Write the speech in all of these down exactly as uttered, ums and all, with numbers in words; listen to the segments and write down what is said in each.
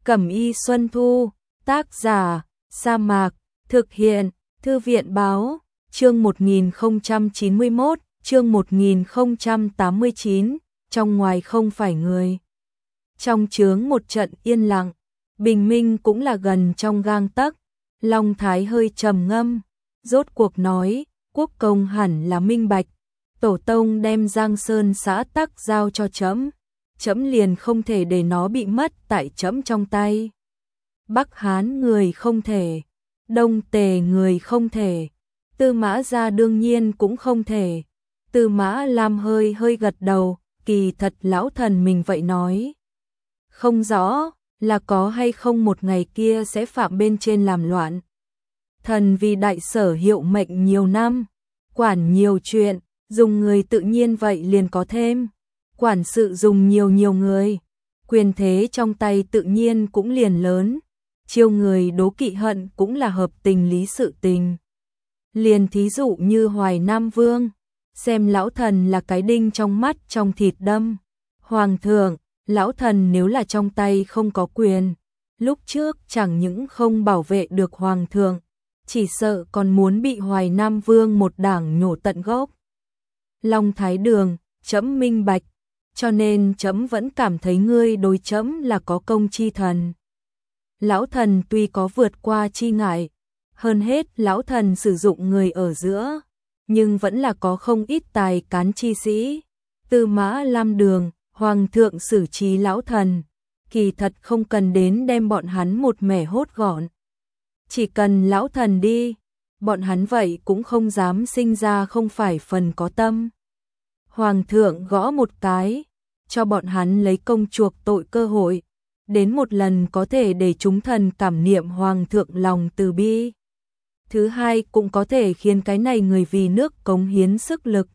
Cẩm y Xuân Thu, tác giả, Sa Mạc, thực hiện, Thư viện báo, chương một nghìn không trăm chín mươi mốt, chương một nghìn không trăm tám mươi chín, trong ngoài không phải người. Trong chướng một trận yên lặng, bình minh cũng là gần trong gang tấc, Long Thái hơi trầm ngâm, rốt cuộc nói, quốc công hẳn là minh bạch, tổ tông đem Giang Sơn xã tắc giao cho trẫm, trẫm liền không thể để nó bị mất tại trẫm trong tay. Bắc Hán người không thể, Đông Tề người không thể, Tư Mã gia đương nhiên cũng không thể. Tư Mã Lam hơi hơi gật đầu, kỳ thật lão thần mình vậy nói. Không rõ là có hay không một ngày kia sẽ phạm bên trên làm loạn. Thần vì đại sở hiệu mệnh nhiều năm, quản nhiều chuyện, dùng người tự nhiên vậy liền có thêm. Quản sự dùng nhiều nhiều người, quyền thế trong tay tự nhiên cũng liền lớn. Chiêu người đố kỵ hận cũng là hợp tình lý sự tình. Liền thí dụ như Hoài Nam Vương, xem lão thần là cái đinh trong mắt trong thịt đâm. Hoàng thượng, lão thần nếu là trong tay không có quyền, lúc trước chẳng những không bảo vệ được hoàng thượng, chỉ sợ còn muốn bị Hoài Nam Vương một đảng nhổ tận gốc. Long Thái Đường, trẫm minh bạch, cho nên trẫm vẫn cảm thấy ngươi đối trẫm là có công chi thần. Lão thần tuy có vượt qua chi ngại, hơn hết lão thần sử dụng người ở giữa, nhưng vẫn là có không ít tài cán chi sĩ. Tư Mã Lam Đường, hoàng thượng xử trí lão thần, kỳ thật không cần đến đem bọn hắn một mẻ hốt gọn. Chỉ cần lão thần đi, bọn hắn vậy cũng không dám sinh ra không phải phần có tâm. Hoàng thượng gõ một cái, cho bọn hắn lấy công chuộc tội cơ hội, đến một lần có thể để chúng thần cảm niệm hoàng thượng lòng từ bi. Thứ hai cũng có thể khiến cái này người vì nước cống hiến sức lực.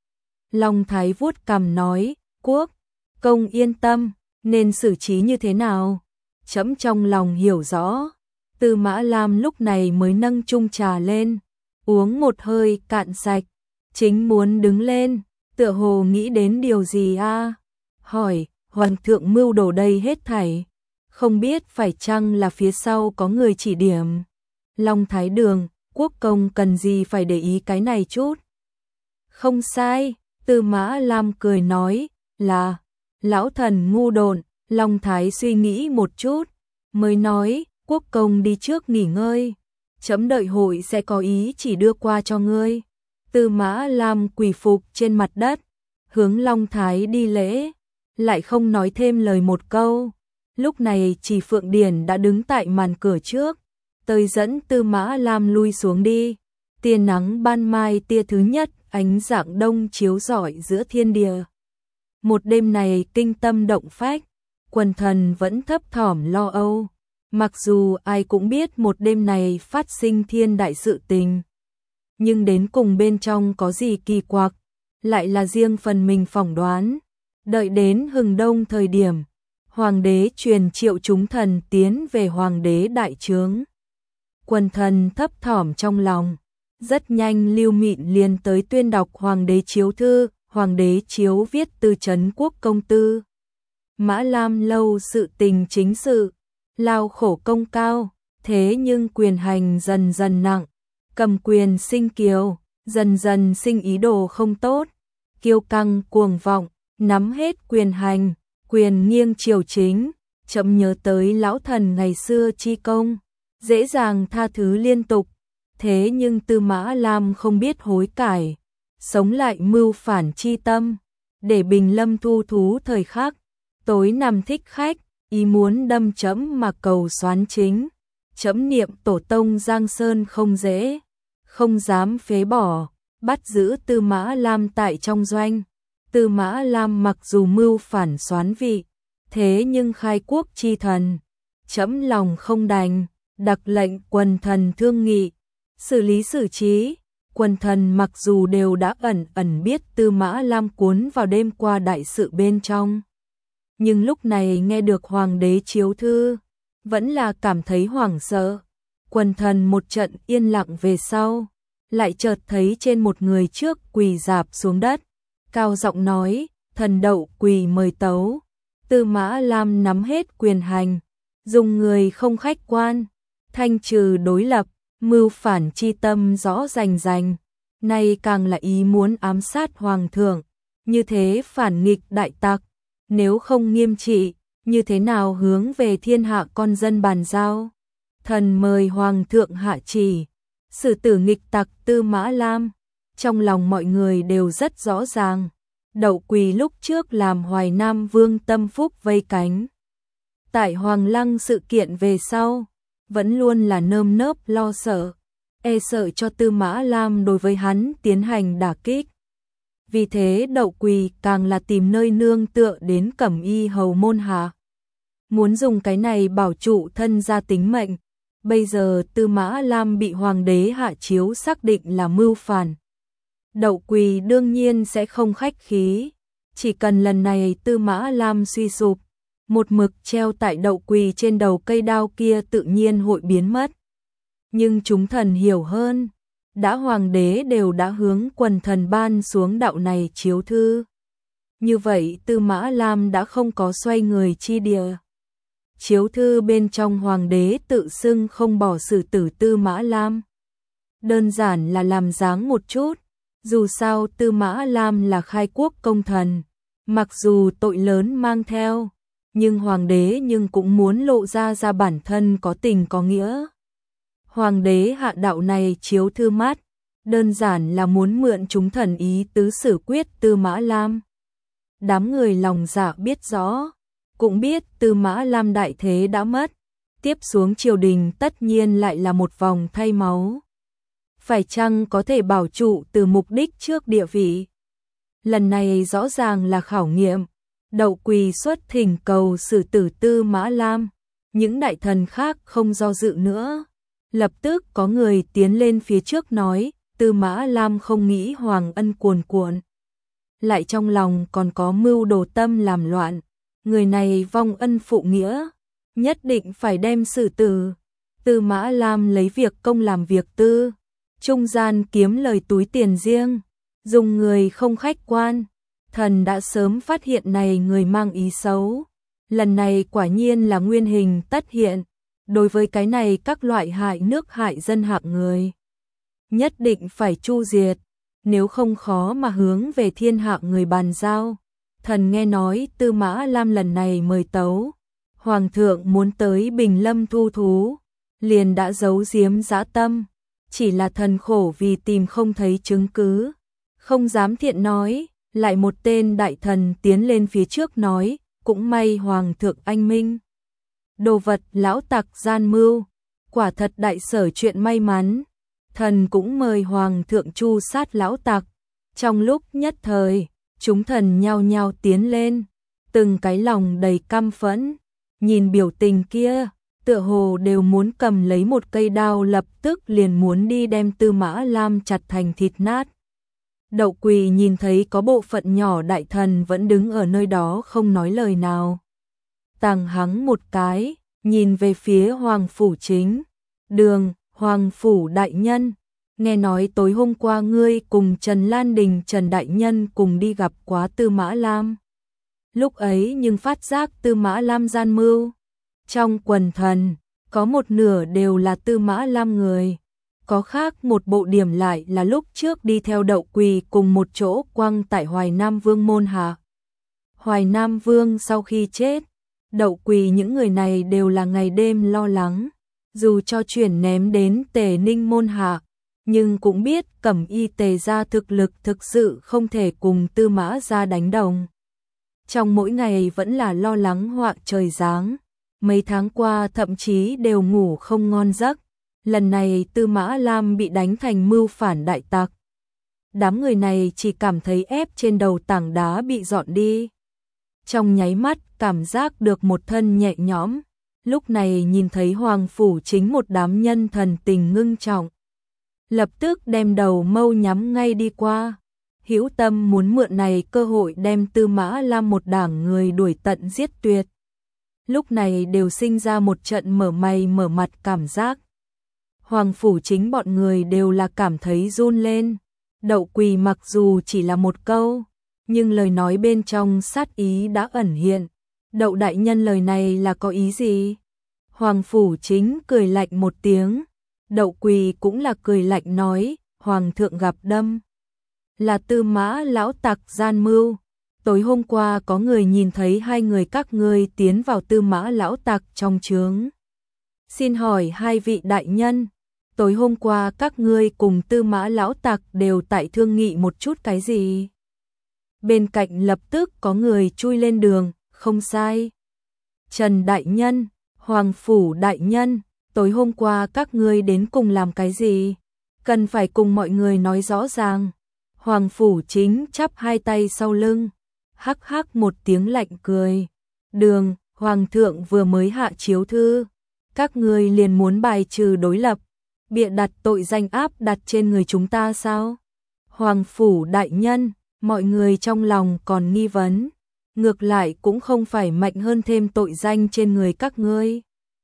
Long Thái vuốt cằm nói, quốc công yên tâm, nên xử trí như thế nào? Trẫm trong lòng hiểu rõ. Tư Mã Lam lúc này mới nâng chung trà lên, uống một hơi cạn sạch, chính muốn đứng lên, tựa hồ nghĩ đến điều gì a? À? Hỏi, hoàng thượng mưu đồ đây hết thảy, không biết phải chăng là phía sau có người chỉ điểm. Long Thái Đường, quốc công cần gì phải để ý cái này chút? Không sai, Tư Mã Lam cười nói, là lão thần ngu độn. Long Thái suy nghĩ một chút, mới nói, quốc công đi trước nghỉ ngơi, trẫm đợi hội sẽ có ý chỉ đưa qua cho ngươi. Tư Mã Lam quỳ phục trên mặt đất, hướng Long Thái đi lễ, lại không nói thêm lời một câu. Lúc này Chỉ Phượng Điển đã đứng tại màn cửa trước, tới dẫn Tư Mã Lam lui xuống đi. Tia nắng ban mai tia thứ nhất, ánh rạng đông chiếu rọi giữa thiên địa. Một đêm này kinh tâm động phách, quần thần vẫn thấp thỏm lo âu. Mặc dù ai cũng biết một đêm này phát sinh thiên đại sự tình, nhưng đến cùng bên trong có gì kỳ quặc, lại là riêng phần mình phỏng đoán. Đợi đến hừng đông thời điểm, hoàng đế truyền triệu chúng thần tiến về hoàng đế đại trướng. Quần thần thấp thỏm trong lòng, rất nhanh Lưu Mịn liền tới tuyên đọc hoàng đế chiếu thư. Hoàng đế chiếu viết từ trấn quốc công Tư Mã Lam lâu sự tình chính sự, lao khổ công cao, thế nhưng quyền hành dần dần nặng, cầm quyền sinh kiêu, dần dần sinh ý đồ không tốt, kiêu căng cuồng vọng, nắm hết quyền hành, quyền nghiêng triều chính. Chậm nhớ tới lão thần ngày xưa chi công, dễ dàng tha thứ liên tục, thế nhưng Tư Mã Lam không biết hối cải, sống lại mưu phản chi tâm, để Bình Lâm thu thú thời khắc, tối nằm thích khách, ý muốn đâm trẫm mà cầu soán chính. Trẫm niệm tổ tông Giang Sơn không dễ, không dám phế bỏ, bắt giữ Tư Mã Lam tại trong doanh. Tư Mã Lam mặc dù mưu phản soán vị, thế nhưng khai quốc chi thần, trẫm lòng không đành, đặc lệnh quần thần thương nghị, xử lý xử trí. Quần thần mặc dù đều đã ẩn ẩn biết Tư Mã Lam cuốn vào đêm qua đại sự bên trong, nhưng lúc này nghe được hoàng đế chiếu thư, vẫn là cảm thấy hoảng sợ. Quần thần một trận yên lặng về sau, lại chợt thấy trên một người trước quỳ rạp xuống đất, cao giọng nói, thần đậu quỳ mời tấu. Tư Mã Lam nắm hết quyền hành, dùng người không khách quan, thanh trừ đối lập, mưu phản chi tâm rõ rành rành, nay càng là ý muốn ám sát hoàng thượng, như thế phản nghịch đại tặc, nếu không nghiêm trị, như thế nào hướng về thiên hạ con dân bàn giao. Thần mời hoàng thượng hạ chỉ, xử tử nghịch tặc Tư Mã Lam. Trong lòng mọi người đều rất rõ ràng, Đậu Quỳ lúc trước làm Hoài Nam Vương tâm phúc vây cánh. Tại Hoàng Lăng sự kiện về sau, vẫn luôn là nơm nớp lo sợ, e sợ cho Tư Mã Lam đối với hắn tiến hành đả kích. Vì thế Đậu Quỳ càng là tìm nơi nương tựa đến Cẩm Y hầu môn hạ, muốn dùng cái này bảo trụ thân gia tính mệnh. Bây giờ Tư Mã Lam bị hoàng đế hạ chiếu xác định là mưu phản, Đậu Quỳ đương nhiên sẽ không khách khí, chỉ cần lần này Tư Mã Lam suy sụp, một mực treo tại Đậu Quỳ trên đầu cây đao kia tự nhiên hội biến mất. Nhưng chúng thần hiểu hơn, đã hoàng đế đều đã hướng quần thần ban xuống đạo này chiếu thư. Như vậy Tư Mã Lam đã không có xoay người chi địa. Chiếu thư bên trong hoàng đế tự xưng không bỏ xử tử Tư Mã Lam. Đơn giản là làm dáng một chút, dù sao Tư Mã Lam là khai quốc công thần, mặc dù tội lớn mang theo, nhưng hoàng đế nhưng cũng muốn lộ ra ra bản thân có tình có nghĩa. Hoàng đế hạ đạo này chiếu thư mát, đơn giản là muốn mượn chúng thần ý tứ xử quyết Tư Mã Lam. Đám người lòng dạ biết rõ, cũng biết Tư Mã Lam đại thế đã mất, tiếp xuống triều đình tất nhiên lại là một vòng thay máu. Phải chăng có thể bảo trụ từ mục đích trước địa vị? Lần này rõ ràng là khảo nghiệm. Đậu Quỳ xuất thỉnh cầu xử tử Tư Mã Lam, những đại thần khác không do dự nữa. Lập tức có người tiến lên phía trước nói, Tư Mã Lam không nghĩ hoàng ân cuồn cuộn, lại trong lòng còn có mưu đồ tâm làm loạn, người này vong ân phụ nghĩa, nhất định phải đem xử tử. Tư Mã Lam lấy việc công làm việc tư, trung gian kiếm lời túi tiền riêng, dùng người không khách quan. Thần đã sớm phát hiện này người mang ý xấu, lần này quả nhiên là nguyên hình tất hiện. Đối với cái này các loại hại nước hại dân hạng người, nhất định phải chu diệt, nếu không khó mà hướng về thiên hạ người bàn giao. Thần nghe nói Tư Mã Lam lần này mời tấu, hoàng thượng muốn tới Bình Lâm thu thú, liền đã giấu giếm dã tâm, chỉ là thần khổ vì tìm không thấy chứng cứ, không dám thiện nói. Lại một tên đại thần tiến lên phía trước nói, cũng may hoàng thượng anh minh. Đồ vật lão tặc gian mưu, quả thật đại sở chuyện may mắn. Thần cũng mời hoàng thượng chu sát lão tặc. Trong lúc nhất thời, chúng thần nhao nhao tiến lên, từng cái lòng đầy căm phẫn, nhìn biểu tình kia, tựa hồ đều muốn cầm lấy một cây đao lập tức liền muốn đi đem Tư Mã Lam chặt thành thịt nát. Đậu Quỳ nhìn thấy có bộ phận nhỏ đại thần vẫn đứng ở nơi đó không nói lời nào. Tàng hắng một cái, nhìn về phía Hoàng Phủ Chính. Đường, Hoàng Phủ Đại Nhân, nghe nói tối hôm qua ngươi cùng Trần Lan Đình Trần Đại Nhân cùng đi gặp quá Tư Mã Lam. Lúc ấy nhưng phát giác Tư Mã Lam gian mưu. Trong quần thần, có một nửa đều là Tư Mã Lam người. Có khác một bộ điểm lại là lúc trước đi theo Đậu Quỳ cùng một chỗ quăng tại Hoài Nam Vương môn hạ. Hoài Nam Vương sau khi chết, Đậu Quỳ những người này đều là ngày đêm lo lắng, dù cho chuyển ném đến Tề Ninh môn hạ, nhưng cũng biết Cẩm Y Tề gia thực lực thực sự không thể cùng Tư Mã gia đánh đồng. Trong mỗi ngày vẫn là lo lắng họa trời giáng, mấy tháng qua thậm chí đều ngủ không ngon giấc. Lần này Tư Mã Lam bị đánh thành mưu phản đại tặc. Đám người này chỉ cảm thấy ép trên đầu tảng đá bị dọn đi. Trong nháy mắt cảm giác được một thân nhẹ nhõm. Lúc này nhìn thấy Hoàng Phủ Chính một đám nhân thần tình ngưng trọng. Lập tức đem đầu mâu nhắm ngay đi qua. Hữu tâm muốn mượn này cơ hội đem Tư Mã Lam một đảng người đuổi tận giết tuyệt. Lúc này đều sinh ra một trận mở mày mở mặt cảm giác. Hoàng Phủ Chính bọn người đều là cảm thấy run lên. Đậu Quỳ mặc dù chỉ là một câu, nhưng lời nói bên trong sát ý đã ẩn hiện. Đậu đại nhân lời này là có ý gì? Hoàng Phủ Chính cười lạnh một tiếng, Đậu Quỳ cũng là cười lạnh nói, Hoàng thượng gặp đâm. Là Tư Mã lão tặc gian mưu. Tối hôm qua có người nhìn thấy hai người các ngươi tiến vào Tư Mã lão tặc trong trướng. Xin hỏi hai vị đại nhân, tối hôm qua các ngươi cùng Tư Mã lão tặc đều tại thương nghị một chút cái gì? Bên cạnh lập tức có người chui lên đường, không sai. Trần đại nhân, Hoàng Phủ đại nhân, tối hôm qua các ngươi đến cùng làm cái gì? Cần phải cùng mọi người nói rõ ràng. Hoàng Phủ Chính chắp hai tay sau lưng, hắc hắc một tiếng lạnh cười. Đường, Hoàng thượng vừa mới hạ chiếu thư, các ngươi liền muốn bài trừ đối lập, bịa đặt tội danh áp đặt trên người chúng ta sao? Hoàng Phủ đại nhân, mọi người trong lòng còn nghi vấn, ngược lại cũng không phải mạnh hơn thêm tội danh trên người các ngươi.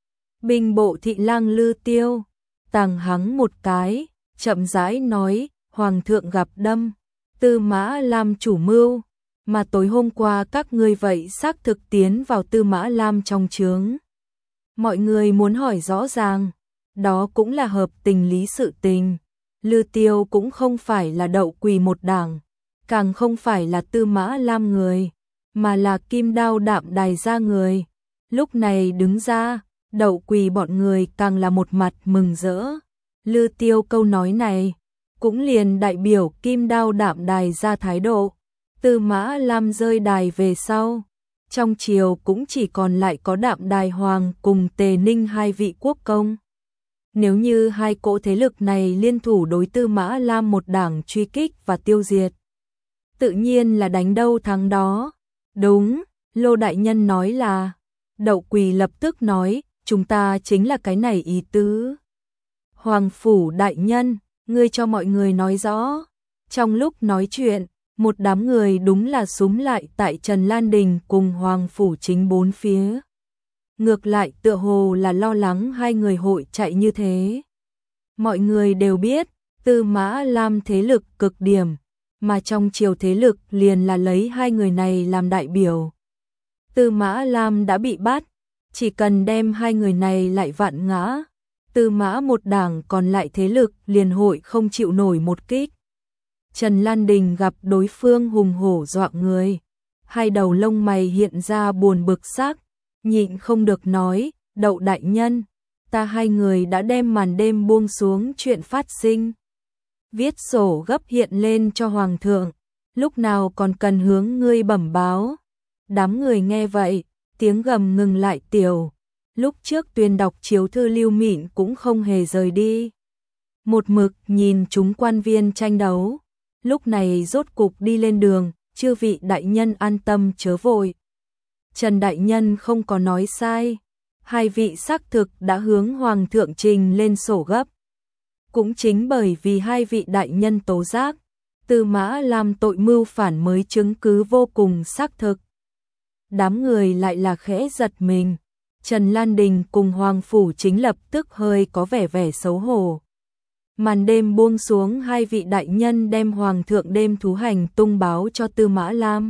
Binh bộ thị lang Lư Tiêu tàng hắng một cái, chậm rãi nói, Hoàng thượng gặp đâm, Tư Mã Lam chủ mưu, mà tối hôm qua các ngươi vậy xác thực tiến vào Tư Mã Lam trong trướng. Mọi người muốn hỏi rõ ràng, đó cũng là hợp tình lý sự tình. Lư Tiêu cũng không phải là Đậu Quỳ một đảng, càng không phải là Tư Mã Lam người, mà là Kim Đao Đạm Đài gia người. Lúc này đứng ra, Đậu Quỳ bọn người càng là một mặt mừng rỡ. Lư Tiêu câu nói này cũng liền đại biểu Kim Đao Đạm Đài ra thái độ. Tư Mã Lam rơi đài về sau, trong triều cũng chỉ còn lại có Đạm Đài Hoàng cùng Tề Ninh hai vị quốc công. Nếu như hai cỗ thế lực này liên thủ đối Tư Mã Lam một đảng truy kích và tiêu diệt, tự nhiên là đánh đâu thắng đó. Đúng, Lô đại nhân nói là. Đậu Quỳ lập tức nói, chúng ta chính là cái này ý tứ. Hoàng Phủ đại nhân, ngươi cho mọi người nói rõ. Trong lúc nói chuyện, một đám người đúng là xúm lại tại Trần Lan Đình cùng Hoàng Phủ Chính bốn phía. Ngược lại tựa hồ là lo lắng hai người hội chạy như thế. Mọi người đều biết, Tư Mã Lam thế lực cực điểm, mà trong triều thế lực liền là lấy hai người này làm đại biểu. Tư Mã Lam đã bị bắt, chỉ cần đem hai người này lại vạn ngã, Tư Mã một đảng còn lại thế lực liền hội không chịu nổi một kích. Trần Lan Đình gặp đối phương hùng hổ dọa người, hai đầu lông mày hiện ra buồn bực sắc, nhịn không được nói, Đậu đại nhân, ta hai người đã đem màn đêm buông xuống chuyện phát sinh. Viết sổ gấp hiện lên cho Hoàng thượng, lúc nào còn cần hướng ngươi bẩm báo. Đám người nghe vậy, tiếng gầm ngừng lại tiểu. Lúc trước tuyên đọc chiếu thư Lưu Mịn cũng không hề rời đi. Một mực nhìn chúng quan viên tranh đấu, lúc này rốt cục đi lên đường, chư vị đại nhân an tâm chớ vội. Trần đại nhân không có nói sai, hai vị xác thực đã hướng Hoàng thượng trình lên sổ gấp. Cũng chính bởi vì hai vị đại nhân tố giác, Tư Mã Lam tội mưu phản mới chứng cứ vô cùng xác thực. Đám người lại là khẽ giật mình, Trần Lan Đình cùng Hoàng Phủ Chính lập tức hơi có vẻ vẻ xấu hổ. Màn đêm buông xuống, hai vị đại nhân đem Hoàng thượng đêm thú hành tung báo cho Tư Mã Lam.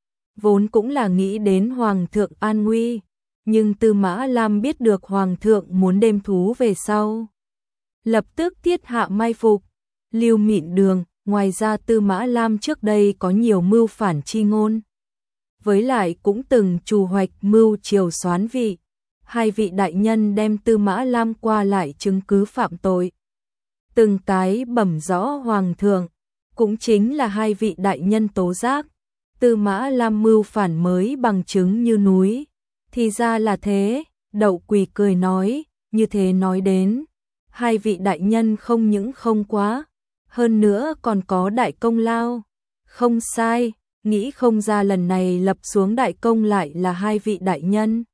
Vốn cũng là nghĩ đến Hoàng thượng an nguy, nhưng Tư Mã Lam biết được Hoàng thượng muốn đêm thú về sau, lập tức thiết hạ mai phục, Lưu Mịn đường. Ngoài ra Tư Mã Lam trước đây có nhiều mưu phản chi ngôn, với lại cũng từng trù hoạch mưu triều soán vị. Hai vị đại nhân đem Tư Mã Lam qua lại chứng cứ phạm tội, từng cái bẩm rõ Hoàng thượng, cũng chính là hai vị đại nhân tố giác. Tư Mã Lam mưu phản mới bằng chứng như núi. Thì ra là thế, Đậu Quỳ cười nói, như thế nói đến, hai vị đại nhân không những không quá, hơn nữa còn có đại công lao. Không sai, nghĩ không ra lần này lập xuống đại công lại là hai vị đại nhân.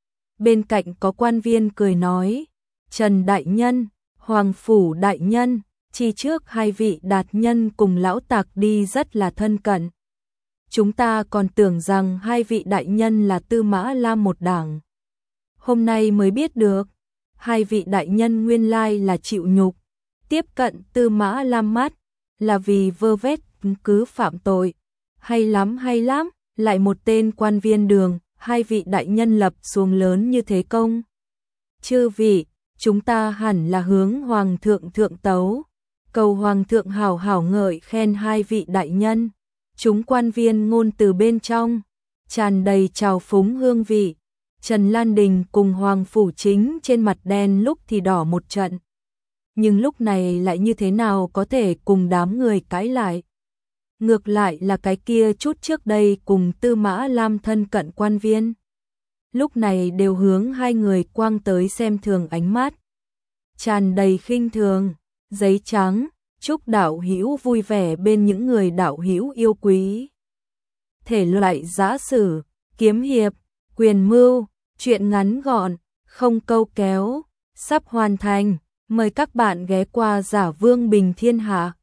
Bên cạnh có quan viên cười nói, Trần đại nhân, Hoàng Phủ đại nhân, chi trước hai vị đạt nhân cùng lão tặc đi rất là thân cận. Chúng ta còn tưởng rằng hai vị đại nhân là Tư Mã Lam một đảng. Hôm nay mới biết được, hai vị đại nhân nguyên lai là chịu nhục, tiếp cận Tư Mã Lam mắt, là vì vơ vét cứ phạm tội. Hay lắm hay lắm, lại một tên quan viên đường, hai vị đại nhân lập xuống lớn như thế công. Chư vị, chúng ta hẳn là hướng Hoàng thượng thượng tấu, cầu Hoàng thượng hảo hảo ngợi khen hai vị đại nhân. Chúng quan viên ngôn từ bên trong, tràn đầy trào phúng hương vị. Trần Lan Đình cùng Hoàng Phủ Chính trên mặt đen lúc thì đỏ một trận. Nhưng lúc này lại như thế nào có thể cùng đám người cãi lại. Ngược lại là cái kia chút trước đây cùng Tư Mã Lam thân cận quan viên. Lúc này đều hướng hai người quang tới xem thường ánh mắt. Tràn đầy khinh thường, giấy trắng, chúc đạo hữu vui vẻ bên những người đạo hữu yêu quý. Thể loại giã sử, kiếm hiệp, quyền mưu, truyện ngắn gọn, không câu kéo, sắp hoàn thành. Mời các bạn ghé qua Giả Vương Bình Thiên Hạ.